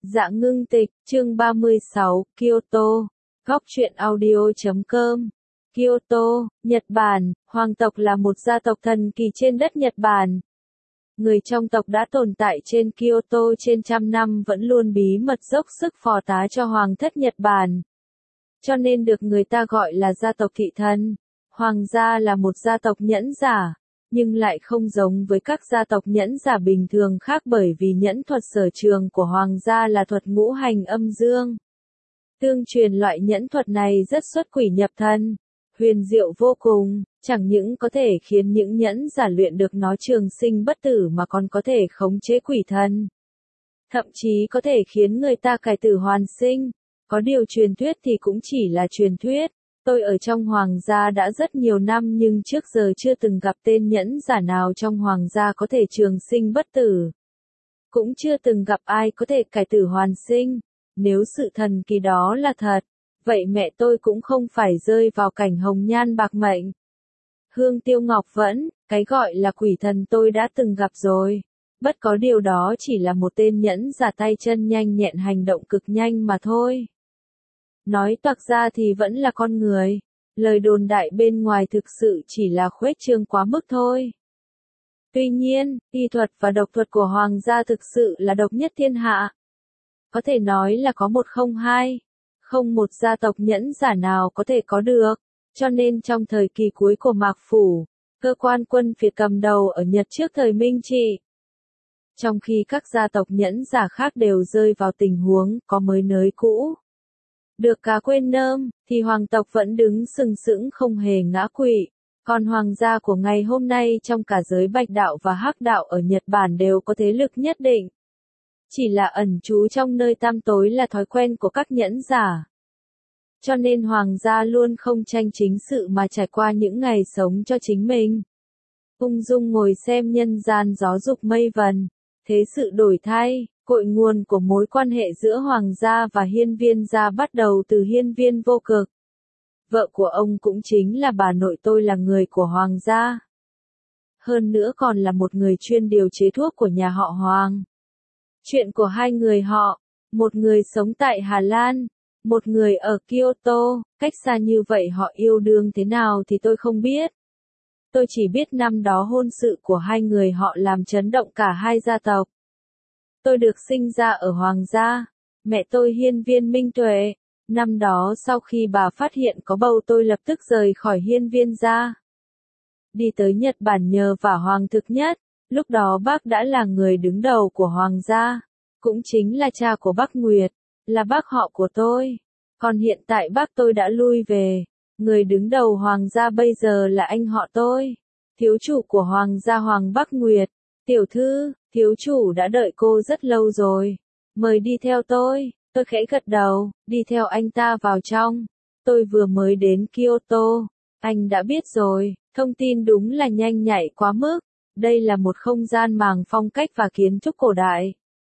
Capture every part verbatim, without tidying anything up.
Dạ ngưng tịch, chương ba mươi sáu, Kyoto. Góc truyện audio chấm com. Kyoto, Nhật Bản, hoàng tộc là một gia tộc thần kỳ trên đất Nhật Bản. Người trong tộc đã tồn tại trên Kyoto trên trăm năm vẫn luôn bí mật dốc sức phò tá cho hoàng thất Nhật Bản. Cho nên được người ta gọi là gia tộc thị thân. Hoàng gia là một gia tộc nhẫn giả, nhưng lại không giống với các gia tộc nhẫn giả bình thường khác bởi vì nhẫn thuật sở trường của hoàng gia là thuật ngũ hành âm dương. Tương truyền loại nhẫn thuật này rất xuất quỷ nhập thần, huyền diệu vô cùng, chẳng những có thể khiến những nhẫn giả luyện được nó trường sinh bất tử mà còn có thể khống chế quỷ thần. Thậm chí có thể khiến người ta cải tử hoàn sinh. Có điều truyền thuyết thì cũng chỉ là truyền thuyết. Tôi ở trong hoàng gia đã rất nhiều năm nhưng trước giờ chưa từng gặp tên nhẫn giả nào trong hoàng gia có thể trường sinh bất tử. Cũng chưa từng gặp ai có thể cải tử hoàn sinh. Nếu sự thần kỳ đó là thật, vậy mẹ tôi cũng không phải rơi vào cảnh hồng nhan bạc mệnh. Hương Tiêu Ngọc Vẫn, cái gọi là quỷ thần tôi đã từng gặp rồi. Bất có điều đó chỉ là một tên nhẫn giả tay chân nhanh nhẹn hành động cực nhanh mà thôi. Nói toạc ra thì vẫn là con người. Lời đồn đại bên ngoài thực sự chỉ là khuếch trương quá mức thôi. Tuy nhiên, y thuật và độc thuật của hoàng gia thực sự là độc nhất thiên hạ. Có thể nói là có một không hai. Không một gia tộc nhẫn giả nào có thể có được. Cho nên trong thời kỳ cuối của Mạc Phủ, cơ quan quân Việt cầm đầu ở Nhật trước thời Minh Trị. Trong khi các gia tộc nhẫn giả khác đều rơi vào tình huống có mới nới cũ. Được cá quên nơm, thì hoàng tộc vẫn đứng sừng sững không hề ngã quỵ. Còn hoàng gia của ngày hôm nay trong cả giới bạch đạo và hắc đạo ở Nhật Bản đều có thế lực nhất định. Chỉ là ẩn trú trong nơi tăm tối là thói quen của các nhẫn giả. Cho nên hoàng gia luôn không tranh chính sự mà trải qua những ngày sống cho chính mình. Ung dung ngồi xem nhân gian gió dục mây vần. Thế sự đổi thay. Cội nguồn của mối quan hệ giữa hoàng gia và hiên viên gia bắt đầu từ hiên viên vô cực. Vợ của ông cũng chính là bà nội tôi là người của hoàng gia. Hơn nữa còn là một người chuyên điều chế thuốc của nhà họ Hoàng. Chuyện của hai người họ, một người sống tại Hà Lan, một người ở Kyoto, cách xa như vậy họ yêu đương thế nào thì tôi không biết. Tôi chỉ biết năm đó hôn sự của hai người họ làm chấn động cả hai gia tộc. Tôi được sinh ra ở hoàng gia, mẹ tôi hiên viên Minh Tuệ. Năm đó sau khi bà phát hiện có bầu tôi lập tức rời khỏi hiên viên gia. Đi tới Nhật Bản nhờ vả Hoàng Thực Nhất, lúc đó bác đã là người đứng đầu của hoàng gia, cũng chính là cha của bác Nguyệt, là bác họ của tôi. Còn hiện tại bác tôi đã lui về, người đứng đầu hoàng gia bây giờ là anh họ tôi, thiếu chủ của hoàng gia Hoàng Bắc Nguyệt. Tiểu thư, thiếu chủ đã đợi cô rất lâu rồi. Mời đi theo tôi. Tôi khẽ gật đầu, đi theo anh ta vào trong. Tôi vừa mới đến Kyoto. Anh đã biết rồi, thông tin đúng là nhanh nhạy quá mức. Đây là một không gian màng phong cách và kiến trúc cổ đại.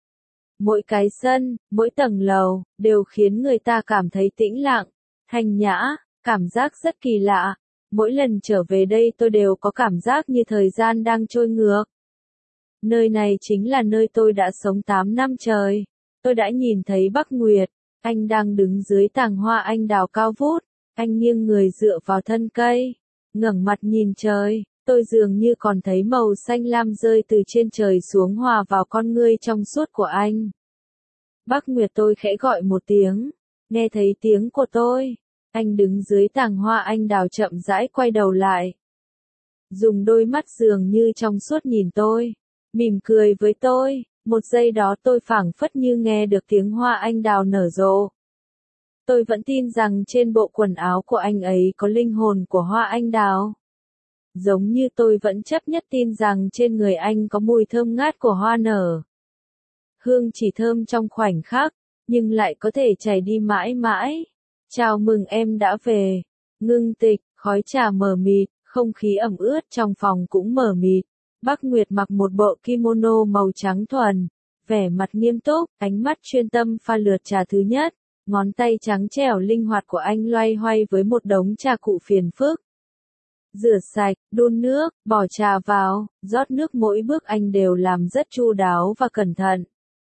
Mỗi cái sân, mỗi tầng lầu, đều khiến người ta cảm thấy tĩnh lặng, thanh nhã, cảm giác rất kỳ lạ. Mỗi lần trở về đây tôi đều có cảm giác như thời gian đang trôi ngược. Nơi này chính là nơi tôi đã sống tám năm trời. Tôi đã nhìn thấy Bắc Nguyệt, anh đang đứng dưới tàng hoa anh đào cao vút, anh nghiêng người dựa vào thân cây, ngẩng mặt nhìn trời, tôi dường như còn thấy màu xanh lam rơi từ trên trời xuống hòa vào con ngươi trong suốt của anh. Bắc Nguyệt, tôi khẽ gọi một tiếng, nghe thấy tiếng của tôi, anh đứng dưới tàng hoa anh đào chậm rãi quay đầu lại. Dùng đôi mắt dường như trong suốt nhìn tôi. Mỉm cười với tôi, một giây đó tôi phảng phất như nghe được tiếng hoa anh đào nở rộ. Tôi vẫn tin rằng trên bộ quần áo của anh ấy có linh hồn của hoa anh đào. Giống như tôi vẫn chấp nhất tin rằng trên người anh có mùi thơm ngát của hoa nở. Hương chỉ thơm trong khoảnh khắc, nhưng lại có thể chảy đi mãi mãi. Chào mừng em đã về. Ngưng tịch, khói trà mờ mịt, không khí ẩm ướt trong phòng cũng mờ mịt. Bắc Nguyệt mặc một bộ kimono màu trắng thuần, vẻ mặt nghiêm túc, ánh mắt chuyên tâm pha lượt trà thứ nhất, ngón tay trắng trẻo linh hoạt của anh loay hoay với một đống trà cụ phiền phức. Rửa sạch, đun nước, bỏ trà vào, rót nước mỗi bước anh đều làm rất chu đáo và cẩn thận.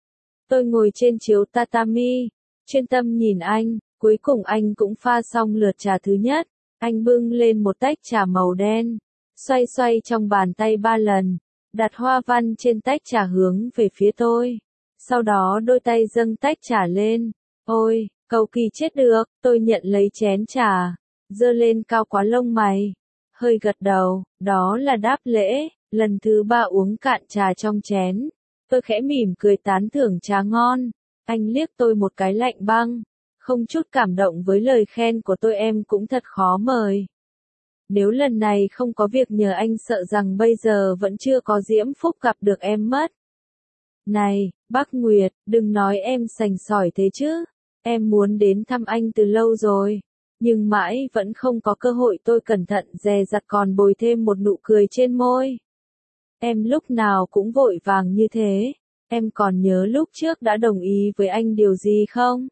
Tôi ngồi trên chiếu tatami, chuyên tâm nhìn anh, cuối cùng anh cũng pha xong lượt trà thứ nhất. Anh bưng lên một tách trà màu đen, xoay xoay trong bàn tay ba lần, đặt hoa văn trên tách trà hướng về phía tôi. Sau đó đôi tay dâng tách trà lên. Ôi, cầu kỳ chết được, tôi nhận lấy chén trà, giơ lên cao quá lông mày, hơi gật đầu, đó là đáp lễ. Lần thứ ba uống cạn trà trong chén, tôi khẽ mỉm cười tán thưởng trà ngon. Anh liếc tôi một cái lạnh băng, không chút cảm động với lời khen của tôi. Em cũng thật khó mời. Nếu lần này không có việc nhờ anh sợ rằng bây giờ vẫn chưa có diễm phúc gặp được em mất. Này, bác Nguyệt, đừng nói em sành sỏi thế chứ. Em muốn đến thăm anh từ lâu rồi, nhưng mãi vẫn không có cơ hội. Tôi cẩn thận dè dặt còn bồi thêm một nụ cười trên môi. Em lúc nào cũng vội vàng như thế. Em còn nhớ lúc trước đã đồng ý với anh điều gì không?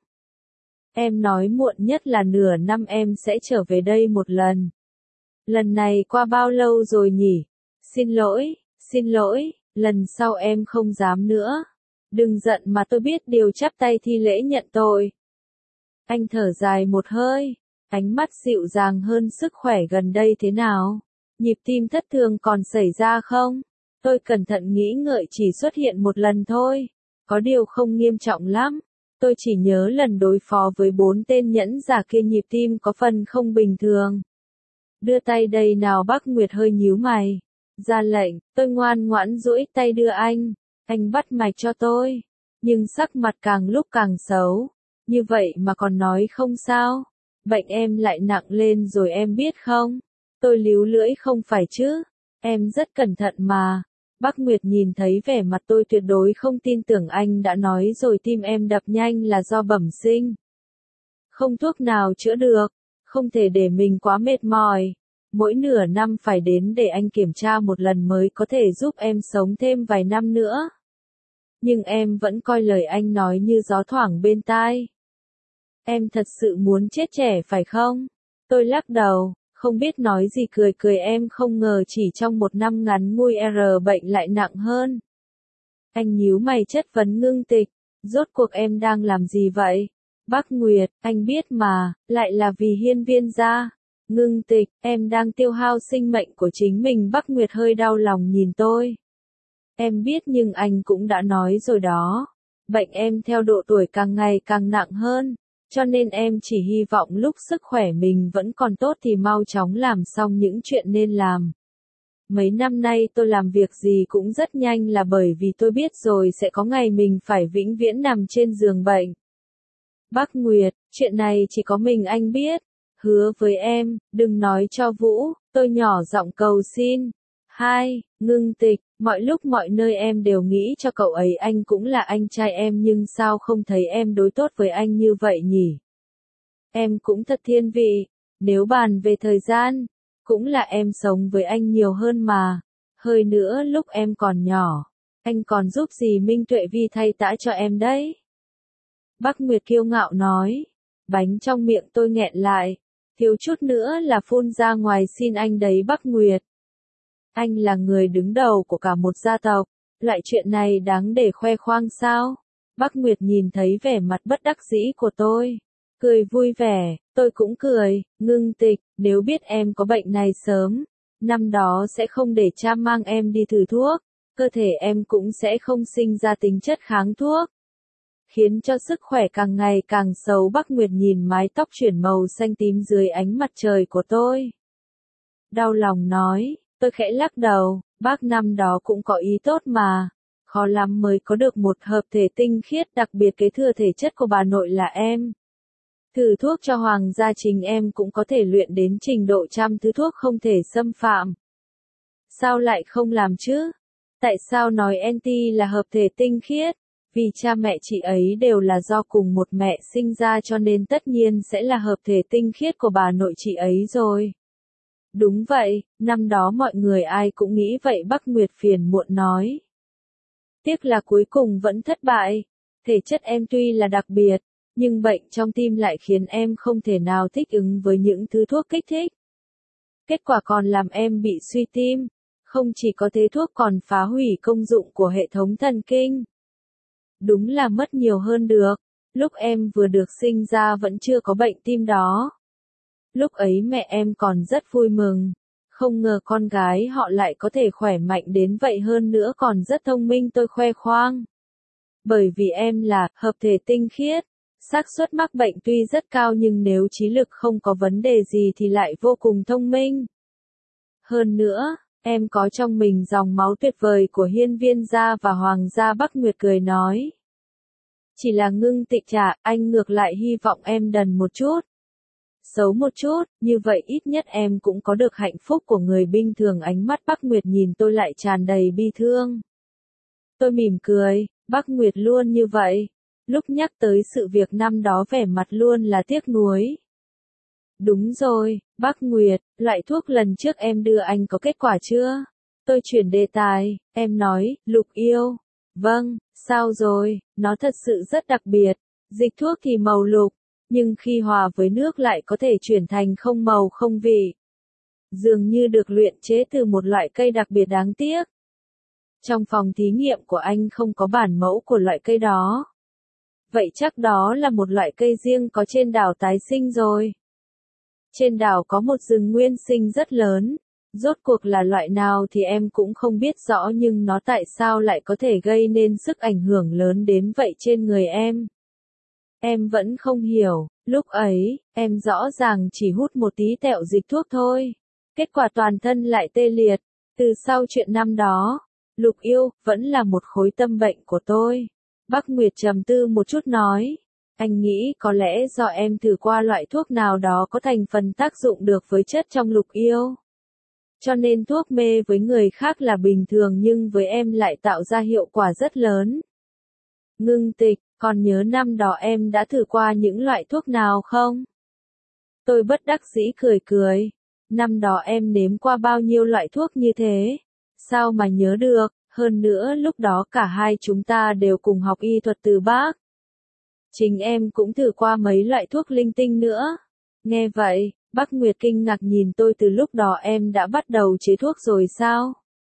Em nói muộn nhất là nửa năm em sẽ trở về đây một lần. Lần này qua bao lâu rồi nhỉ? Xin lỗi, xin lỗi, lần sau em không dám nữa. Đừng giận mà tôi biết điều, chắp tay thi lễ nhận tội. Anh thở dài một hơi, ánh mắt dịu dàng hơn. Sức khỏe gần đây thế nào? Nhịp tim thất thường còn xảy ra không? Tôi cẩn thận nghĩ ngợi, chỉ xuất hiện một lần thôi. Có điều không nghiêm trọng lắm. Tôi chỉ nhớ lần đối phó với bốn tên nhẫn giả kia nhịp tim có phần không bình thường. Đưa tay đây nào. Bác Nguyệt hơi nhíu mày. Ra lệnh, tôi ngoan ngoãn duỗi tay đưa anh. Anh bắt mạch cho tôi. Nhưng sắc mặt càng lúc càng xấu. Như vậy mà còn nói không sao. Bệnh em lại nặng lên rồi em biết không? Tôi líu lưỡi, không phải chứ. Em rất cẩn thận mà. Bác Nguyệt nhìn thấy vẻ mặt tôi tuyệt đối không tin tưởng. Anh đã nói rồi, tim em đập nhanh là do bẩm sinh. Không thuốc nào chữa được. Không thể để mình quá mệt mỏi. Mỗi nửa năm phải đến để anh kiểm tra một lần mới có thể giúp em sống thêm vài năm nữa. Nhưng em vẫn coi lời anh nói như gió thoảng bên tai. Em thật sự muốn chết trẻ phải không? Tôi lắc đầu, không biết nói gì, cười cười. Em không ngờ chỉ trong một năm ngắn ngủi R bệnh lại nặng hơn. Anh nhíu mày chất vấn Ngưng Tịch, rốt cuộc em đang làm gì vậy? Bác Nguyệt, anh biết mà, lại là vì Hiên Viên gia. Ngưng Tịch, em đang tiêu hao sinh mệnh của chính mình. Bác Nguyệt hơi đau lòng nhìn tôi. Em biết, nhưng anh cũng đã nói rồi đó. Bệnh em theo độ tuổi càng ngày càng nặng hơn. Cho nên em chỉ hy vọng lúc sức khỏe mình vẫn còn tốt thì mau chóng làm xong những chuyện nên làm. Mấy năm nay tôi làm việc gì cũng rất nhanh là bởi vì tôi biết rồi sẽ có ngày mình phải vĩnh viễn nằm trên giường bệnh. Bác Nguyệt, chuyện này chỉ có mình anh biết. Hứa với em, đừng nói cho Vũ. Tôi nhỏ giọng cầu xin. Hai, Ngưng Tịch, mọi lúc mọi nơi em đều nghĩ cho cậu ấy. Anh cũng là anh trai em, nhưng sao không thấy em đối tốt với anh như vậy nhỉ? Em cũng thật thiên vị. Nếu bàn về thời gian, cũng là em sống với anh nhiều hơn mà. Hơi nữa lúc em còn nhỏ, anh còn giúp gì Minh Tuệ Vi thay tã cho em đấy. Bác Nguyệt kiêu ngạo nói. Bánh trong miệng tôi nghẹn lại, thiếu chút nữa là phun ra ngoài. Xin anh đấy Bác Nguyệt. Anh là người đứng đầu của cả một gia tộc, loại chuyện này đáng để khoe khoang sao? Bác Nguyệt nhìn thấy vẻ mặt bất đắc dĩ của tôi, cười vui vẻ. Tôi cũng cười. Ngưng Tịch, nếu biết em có bệnh này sớm, năm đó sẽ không để cha mang em đi thử thuốc, cơ thể em cũng sẽ không sinh ra tính chất kháng thuốc, khiến cho sức khỏe càng ngày càng xấu. Bác Nguyệt nhìn mái tóc chuyển màu xanh tím dưới ánh mặt trời của tôi, đau lòng nói. Tôi khẽ lắc đầu, bác năm đó cũng có ý tốt mà. Khó lắm mới có được một hợp thể tinh khiết, đặc biệt kế thừa thể chất của bà nội là em. Thử thuốc cho hoàng gia chính em cũng có thể luyện đến trình độ trăm thứ thuốc không thể xâm phạm. Sao lại không làm chứ? Tại sao nói Enti là hợp thể tinh khiết? Vì cha mẹ chị ấy đều là do cùng một mẹ sinh ra, cho nên tất nhiên sẽ là hợp thể tinh khiết của bà nội chị ấy rồi. Đúng vậy, năm đó mọi người ai cũng nghĩ vậy. Bác Nguyệt phiền muộn nói. Tiếc là cuối cùng vẫn thất bại. Thể chất em tuy là đặc biệt, nhưng bệnh trong tim lại khiến em không thể nào thích ứng với những thứ thuốc kích thích. Kết quả còn làm em bị suy tim. Không chỉ có thế, thuốc còn phá hủy công dụng của hệ thống thần kinh. Đúng là mất nhiều hơn được. Lúc em vừa được sinh ra vẫn chưa có bệnh tim đó. Lúc ấy mẹ em còn rất vui mừng. Không ngờ con gái họ lại có thể khỏe mạnh đến vậy, hơn nữa còn rất thông minh, tôi khoe khoang. Bởi vì em là hợp thể tinh khiết. Xác suất mắc bệnh tuy rất cao nhưng nếu trí lực không có vấn đề gì thì lại vô cùng thông minh. Hơn nữa, em có trong mình dòng máu tuyệt vời của hiên viên gia và hoàng gia Bắc Nguyệt cười nói. Chỉ là Ngưng Tịch chả, anh ngược lại hy vọng em đần một chút. Xấu một chút, như vậy ít nhất em cũng có được hạnh phúc của người bình thường. Ánh mắt Bắc Nguyệt nhìn tôi lại tràn đầy bi thương. Tôi mỉm cười, Bắc Nguyệt luôn như vậy. Lúc nhắc tới sự việc năm đó vẻ mặt luôn là tiếc nuối. Đúng rồi, Bắc Nguyệt, loại thuốc lần trước em đưa anh có kết quả chưa? Tôi chuyển đề tài, em nói, Lục yêu. Vâng, sao rồi, nó thật sự rất đặc biệt. Dịch thuốc thì màu lục, nhưng khi hòa với nước lại có thể chuyển thành không màu không vị. Dường như được luyện chế từ một loại cây đặc biệt, đáng tiếc. Trong phòng thí nghiệm của anh không có bản mẫu của loại cây đó. Vậy chắc đó là một loại cây riêng có trên đảo tái sinh rồi. Trên đảo có một rừng nguyên sinh rất lớn. Rốt cuộc là loại nào thì em cũng không biết rõ, nhưng nó tại sao lại có thể gây nên sức ảnh hưởng lớn đến vậy trên người em. Em vẫn không hiểu, lúc ấy, em rõ ràng chỉ hút một tí tẹo dịch thuốc thôi. Kết quả toàn thân lại tê liệt. Từ sau chuyện năm đó, Lục yêu, vẫn là một khối tâm bệnh của tôi. Bắc Nguyệt trầm tư một chút nói. Anh nghĩ có lẽ do em thử qua loại thuốc nào đó có thành phần tác dụng được với chất trong lục yêu. Cho nên thuốc mê với người khác là bình thường nhưng với em lại tạo ra hiệu quả rất lớn. Ngưng Tịch, còn nhớ năm đó em đã thử qua những loại thuốc nào không? Tôi bất đắc dĩ cười cười. Năm đó em nếm qua bao nhiêu loại thuốc như thế? Sao mà nhớ được, hơn nữa lúc đó cả hai chúng ta đều cùng học y thuật từ bác. Chính em cũng thử qua mấy loại thuốc linh tinh nữa. Nghe vậy, Bắc Nguyệt kinh ngạc nhìn tôi, từ lúc đó em đã bắt đầu chế thuốc rồi sao?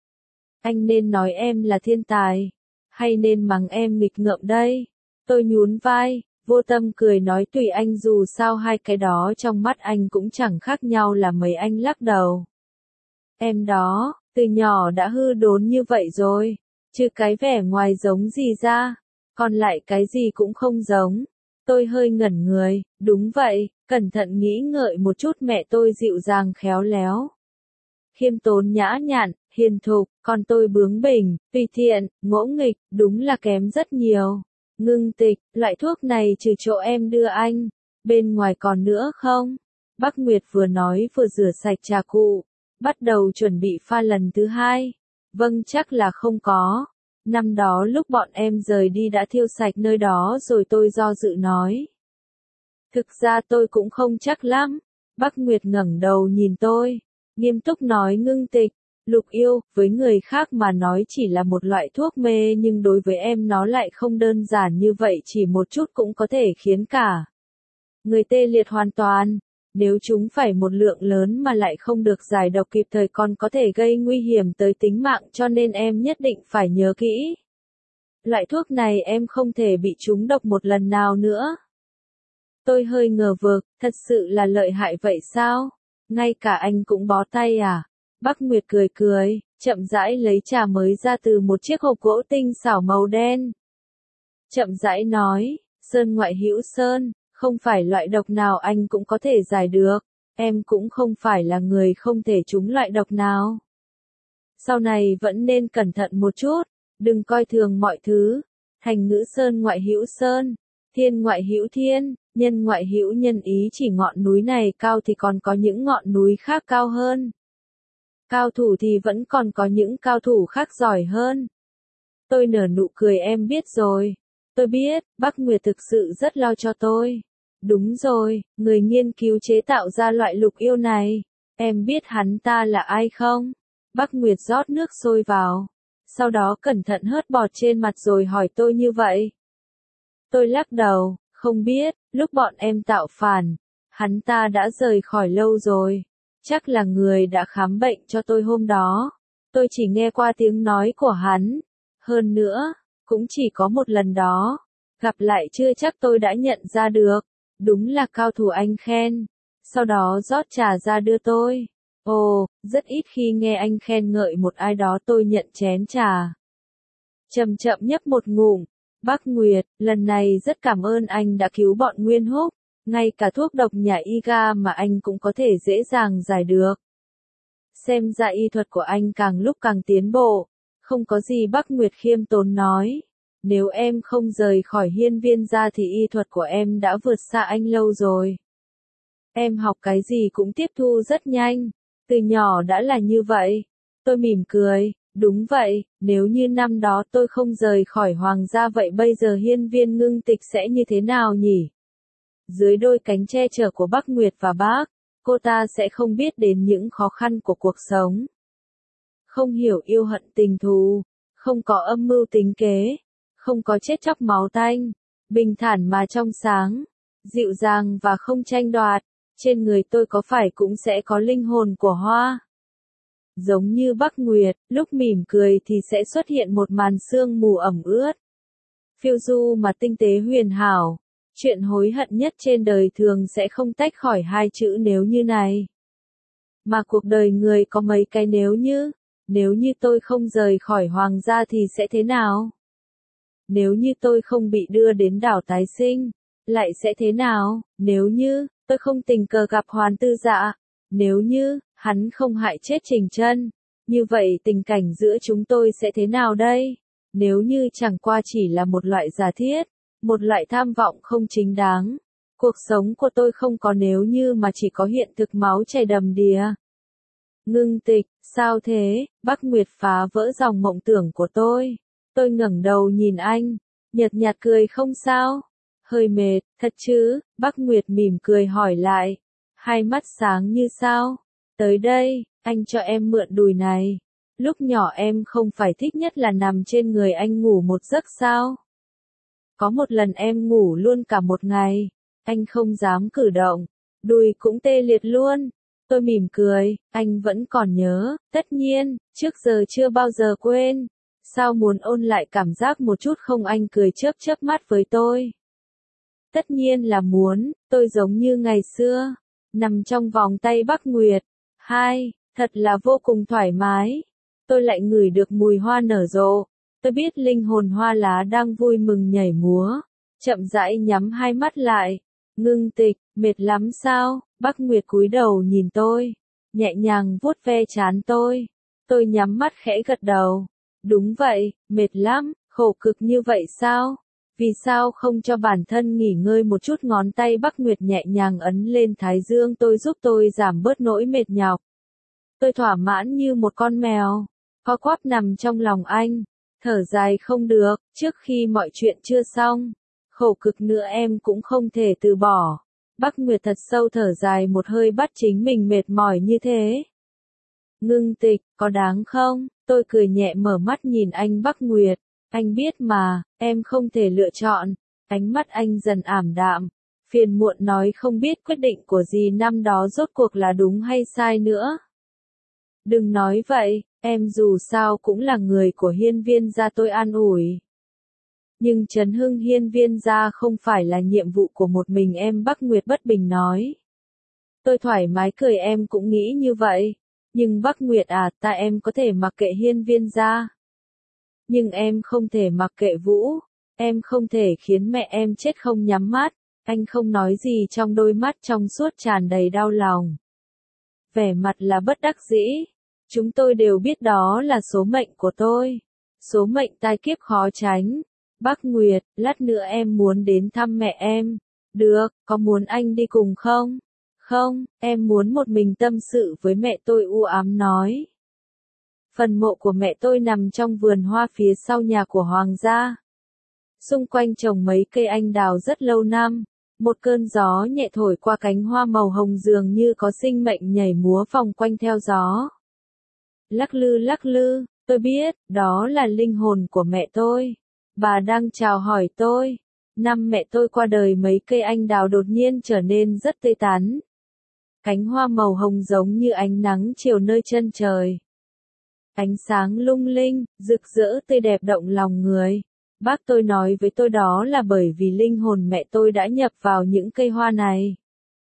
Anh nên nói em là thiên tài, hay nên mắng em nghịch ngợm đây? Tôi nhún vai, vô tâm cười nói tùy anh, dù sao hai cái đó trong mắt anh cũng chẳng khác nhau là mấy. Anh lắc đầu. Em đó, từ nhỏ đã hư đốn như vậy rồi, chứ cái vẻ ngoài giống gì ra, còn lại cái gì cũng không giống. Tôi hơi ngẩn người, đúng vậy, cẩn thận nghĩ ngợi một chút, mẹ tôi dịu dàng khéo léo. Khiêm tốn nhã nhặn, hiền thục, còn tôi bướng bỉnh, tùy tiện, ngỗ nghịch, đúng là kém rất nhiều. Ngưng Tịch, loại thuốc này trừ chỗ em đưa anh, bên ngoài còn nữa không? Bắc Nguyệt vừa nói vừa rửa sạch trà cụ, bắt đầu chuẩn bị pha lần thứ hai. Vâng, chắc là không có. Năm đó lúc bọn em rời đi đã thiêu sạch nơi đó rồi. Tôi do dự nói. Thực ra tôi cũng không chắc lắm. Bắc Nguyệt ngẩng đầu nhìn tôi, nghiêm túc nói, Ngưng Tịch, lục yêu, với người khác mà nói chỉ là một loại thuốc mê nhưng đối với em nó lại không đơn giản như vậy, chỉ một chút cũng có thể khiến cả người tê liệt hoàn toàn. Nếu chúng phải một lượng lớn mà lại không được giải độc kịp thời còn có thể gây nguy hiểm tới tính mạng, cho nên em nhất định phải nhớ kỹ. Loại thuốc này em không thể bị trúng độc một lần nào nữa. Tôi hơi ngờ vực, thật sự là lợi hại vậy sao? Ngay cả anh cũng bó tay à? Bắc Nguyệt cười cười, chậm rãi lấy trà mới ra từ một chiếc hộp gỗ tinh xảo màu đen. Chậm rãi nói, sơn ngoại hữu sơn, không phải loại độc nào anh cũng có thể giải được, em cũng không phải là người không thể trúng loại độc nào. Sau này vẫn nên cẩn thận một chút, đừng coi thường mọi thứ. Thành ngữ sơn ngoại hữu sơn, thiên ngoại hữu thiên, nhân ngoại hữu nhân, ý chỉ ngọn núi này cao thì còn có những ngọn núi khác cao hơn. Cao thủ thì vẫn còn có những cao thủ khác giỏi hơn. Tôi nở nụ cười, em biết rồi. Tôi biết, Bắc Nguyệt thực sự rất lo cho tôi. Đúng rồi, người nghiên cứu chế tạo ra loại lục yêu này. Em biết hắn ta là ai không? Bắc Nguyệt rót nước sôi vào. Sau đó cẩn thận hớt bọt trên mặt rồi hỏi tôi như vậy. Tôi lắc đầu, không biết, lúc bọn em tạo phản, hắn ta đã rời khỏi lâu rồi. Chắc là người đã khám bệnh cho tôi hôm đó. Tôi chỉ nghe qua tiếng nói của hắn. Hơn nữa, Cũng chỉ có một lần đó. Gặp lại chưa chắc tôi đã nhận ra được. Đúng là cao thủ, anh khen. Sau đó rót trà ra đưa tôi. Ồ, rất ít khi nghe anh khen ngợi một ai đó. Tôi nhận chén trà. Chậm chậm nhấp một ngụm. Bác Nguyệt, lần này rất cảm ơn anh đã cứu bọn Nguyên Húc. Ngay cả thuốc độc nhà y ga mà anh cũng có thể dễ dàng giải được. Xem ra y thuật của anh càng lúc càng tiến bộ. Không có gì, Bác Nguyệt khiêm tốn nói. Nếu em không rời khỏi hiên viên gia thì y thuật của em đã vượt xa anh lâu rồi. Em học cái gì cũng tiếp thu rất nhanh. Từ nhỏ đã là như vậy. Tôi mỉm cười. Đúng vậy, nếu như năm đó tôi không rời khỏi hoàng gia vậy bây giờ hiên viên ngưng tịch sẽ như thế nào nhỉ? Dưới đôi cánh che chở của Bác Nguyệt và bác, cô ta sẽ không biết đến những khó khăn của cuộc sống. Không hiểu yêu hận tình thù, không có âm mưu tính kế, không có chết chóc máu tanh, bình thản mà trong sáng, dịu dàng và không tranh đoạt. Trên người tôi có phải cũng sẽ có linh hồn của hoa? Giống như Bác Nguyệt, lúc mỉm cười thì sẽ xuất hiện một màn sương mù ẩm ướt. Phiêu du mà tinh tế huyền hảo. Chuyện hối hận nhất trên đời thường sẽ không tách khỏi hai chữ nếu như này. Mà cuộc đời người có mấy cái nếu như. Nếu như tôi không rời khỏi hoàng gia thì sẽ thế nào? Nếu như tôi không bị đưa đến đảo tái sinh, lại sẽ thế nào? Nếu như tôi không tình cờ gặp Hoàn Tư Dạ, nếu như hắn không hại chết Trình Chân, như vậy tình cảnh giữa chúng tôi sẽ thế nào đây? Nếu như chẳng qua chỉ là một loại giả thiết, một loại tham vọng không chính đáng, cuộc sống của tôi không có nếu như mà chỉ có hiện thực máu chảy đầm đìa. Ngưng tịch, sao thế? Bác Nguyệt phá vỡ dòng mộng tưởng của tôi. Tôi ngẩng đầu nhìn anh, nhợt nhạt cười, không sao. Hơi mệt, thật chứ? Bác Nguyệt mỉm cười hỏi lại. Hai mắt sáng như sao? Tới đây, anh cho em mượn đùi này. Lúc nhỏ em không phải thích nhất là nằm trên người anh ngủ một giấc sao? Có một lần em ngủ luôn cả một ngày. Anh không dám cử động. Đùi cũng tê liệt luôn. Tôi mỉm cười, anh vẫn còn nhớ, tất nhiên, trước giờ chưa bao giờ quên. Sao muốn ôn lại cảm giác một chút không? Anh cười chớp chớp mắt với tôi. Tất nhiên là muốn, tôi giống như ngày xưa, nằm trong vòng tay Bác Nguyệt. Hai, thật là vô cùng thoải mái. Tôi lại ngửi được mùi hoa nở rộ. Tôi biết linh hồn hoa lá đang vui mừng nhảy múa. Chậm rãi nhắm hai mắt lại. Ngưng tịch, mệt lắm sao? Bác Nguyệt cúi đầu nhìn tôi, nhẹ nhàng vuốt ve trán tôi. Tôi nhắm mắt khẽ gật đầu. Đúng vậy, mệt lắm, khổ cực như vậy sao? Vì sao không cho bản thân nghỉ ngơi một chút? Ngón tay Bác Nguyệt nhẹ nhàng ấn lên thái dương tôi, giúp tôi giảm bớt nỗi mệt nhọc. Tôi thỏa mãn như một con mèo, co quắp nằm trong lòng anh, thở dài không được, trước khi mọi chuyện chưa xong, khổ cực nữa em cũng không thể từ bỏ. Bác Nguyệt thật sâu thở dài một hơi, bắt chính mình mệt mỏi như thế. Ngưng tịch, có đáng không? Tôi cười nhẹ mở mắt nhìn anh. Bác Nguyệt, anh biết mà, em không thể lựa chọn. Ánh mắt anh dần ảm đạm, phiền muộn nói không biết quyết định của dì năm đó rốt cuộc là đúng hay sai nữa. Đừng nói vậy, em dù sao cũng là người của hiên viên gia, tôi an ủi. Nhưng trấn hưng hiên viên gia không phải là nhiệm vụ của một mình em. Bác Nguyệt bất bình nói. Tôi thoải mái cười, em cũng nghĩ như vậy. Nhưng Bác Nguyệt à, ta em có thể mặc kệ hiên viên gia. Nhưng em không thể mặc kệ Vũ. Em không thể khiến mẹ em chết không nhắm mắt. Anh không nói gì, trong đôi mắt trong suốt tràn đầy đau lòng. Vẻ mặt là bất đắc dĩ. Chúng tôi đều biết đó là số mệnh của tôi. Số mệnh tai kiếp khó tránh. Bác Nguyệt, lát nữa em muốn đến thăm mẹ em. Được, có muốn anh đi cùng không? Không, em muốn một mình tâm sự với mẹ, tôi u ám nói. Phần mộ của mẹ tôi nằm trong vườn hoa phía sau nhà của hoàng gia. Xung quanh trồng mấy cây anh đào rất lâu năm. Một cơn gió nhẹ thổi qua cánh hoa màu hồng dường như có sinh mệnh nhảy múa vòng quanh theo gió. Lắc lư lắc lư, tôi biết, đó là linh hồn của mẹ tôi. Bà đang chào hỏi tôi. Năm mẹ tôi qua đời, mấy cây anh đào đột nhiên trở nên rất tươi tắn. Cánh hoa màu hồng giống như ánh nắng chiều nơi chân trời. Ánh sáng lung linh, rực rỡ tươi đẹp động lòng người. Bác tôi nói với tôi đó là bởi vì linh hồn mẹ tôi đã nhập vào những cây hoa này.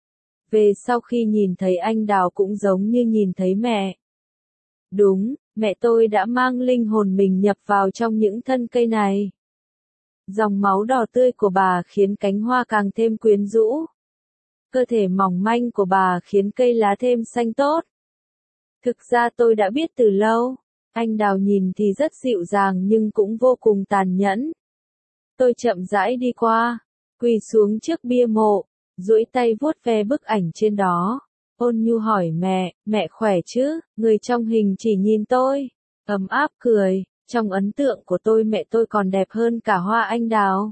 Về sau khi nhìn thấy anh đào cũng giống như nhìn thấy mẹ. Đúng, mẹ tôi đã mang linh hồn mình nhập vào trong những thân cây này. Dòng máu đỏ tươi của bà khiến cánh hoa càng thêm quyến rũ. Cơ thể mỏng manh của bà khiến cây lá thêm xanh tốt. Thực ra tôi đã biết từ lâu, anh đào nhìn thì rất dịu dàng nhưng cũng vô cùng tàn nhẫn. Tôi chậm rãi đi qua, quỳ xuống trước bia mộ, duỗi tay vuốt ve bức ảnh trên đó. Ôn nhu hỏi mẹ, mẹ khỏe chứ? Người trong hình chỉ nhìn tôi, ấm áp cười, trong ấn tượng của tôi mẹ tôi còn đẹp hơn cả hoa anh đào.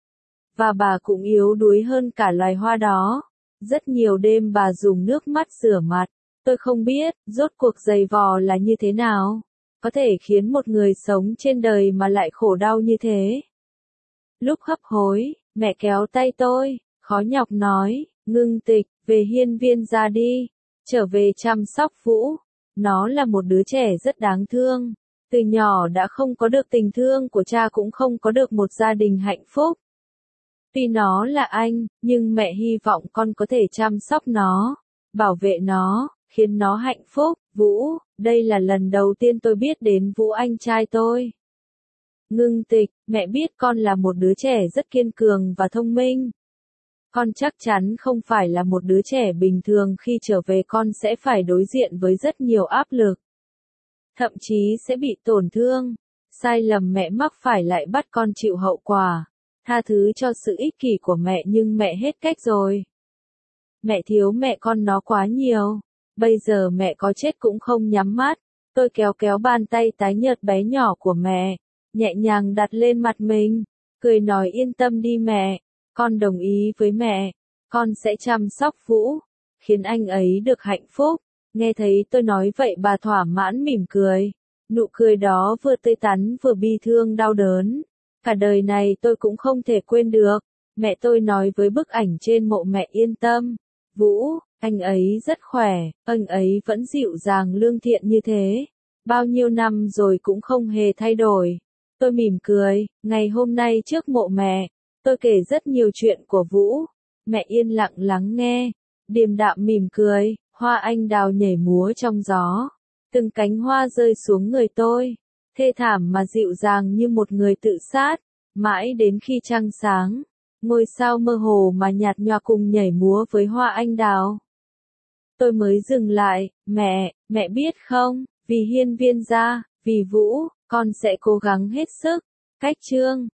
Và bà cũng yếu đuối hơn cả loài hoa đó. Rất nhiều đêm bà dùng nước mắt rửa mặt. Tôi không biết, rốt cuộc giày vò là như thế nào. Có thể khiến một người sống trên đời mà lại khổ đau như thế. Lúc hấp hối, mẹ kéo tay tôi, khó nhọc nói, Ngưng Tịch, về hiên viên ra đi, trở về chăm sóc Vũ. Nó là một đứa trẻ rất đáng thương. Từ nhỏ đã không có được tình thương của cha cũng không có được một gia đình hạnh phúc. Tuy nó là anh, nhưng mẹ hy vọng con có thể chăm sóc nó, bảo vệ nó, khiến nó hạnh phúc. Vũ, đây là lần đầu tiên tôi biết đến Vũ anh trai tôi. Ngưng Tịch, mẹ biết con là một đứa trẻ rất kiên cường và thông minh. Con chắc chắn không phải là một đứa trẻ bình thường, khi trở về con sẽ phải đối diện với rất nhiều áp lực. Thậm chí sẽ bị tổn thương. Sai lầm mẹ mắc phải lại bắt con chịu hậu quả. Tha thứ cho sự ích kỷ của mẹ nhưng mẹ hết cách rồi. Mẹ thiếu mẹ con nó quá nhiều. Bây giờ mẹ có chết cũng không nhắm mắt. Tôi kéo kéo bàn tay tái nhợt bé nhỏ của mẹ, nhẹ nhàng đặt lên mặt mình, cười nói yên tâm đi mẹ, con đồng ý với mẹ, con sẽ chăm sóc Vũ, khiến anh ấy được hạnh phúc. Nghe thấy tôi nói vậy bà thỏa mãn mỉm cười, nụ cười đó vừa tươi tắn vừa bi thương đau đớn. Cả đời này tôi cũng không thể quên được. Mẹ tôi nói với bức ảnh trên mộ mẹ yên tâm, Vũ, anh ấy rất khỏe, anh ấy vẫn dịu dàng lương thiện như thế. Bao nhiêu năm rồi cũng không hề thay đổi. Tôi mỉm cười, ngày hôm nay trước mộ mẹ, tôi kể rất nhiều chuyện của Vũ. Mẹ yên lặng lắng nghe, điềm đạm mỉm cười, hoa anh đào nhảy múa trong gió. Từng cánh hoa rơi xuống người tôi, thê thảm mà dịu dàng như một người tự sát. Mãi đến khi trăng sáng, ngôi sao mơ hồ mà nhạt nhòa cùng nhảy múa với hoa anh đào. Tôi mới dừng lại, mẹ, mẹ biết không, vì hiên viên gia, vì Vũ, con sẽ cố gắng hết sức. Cách chương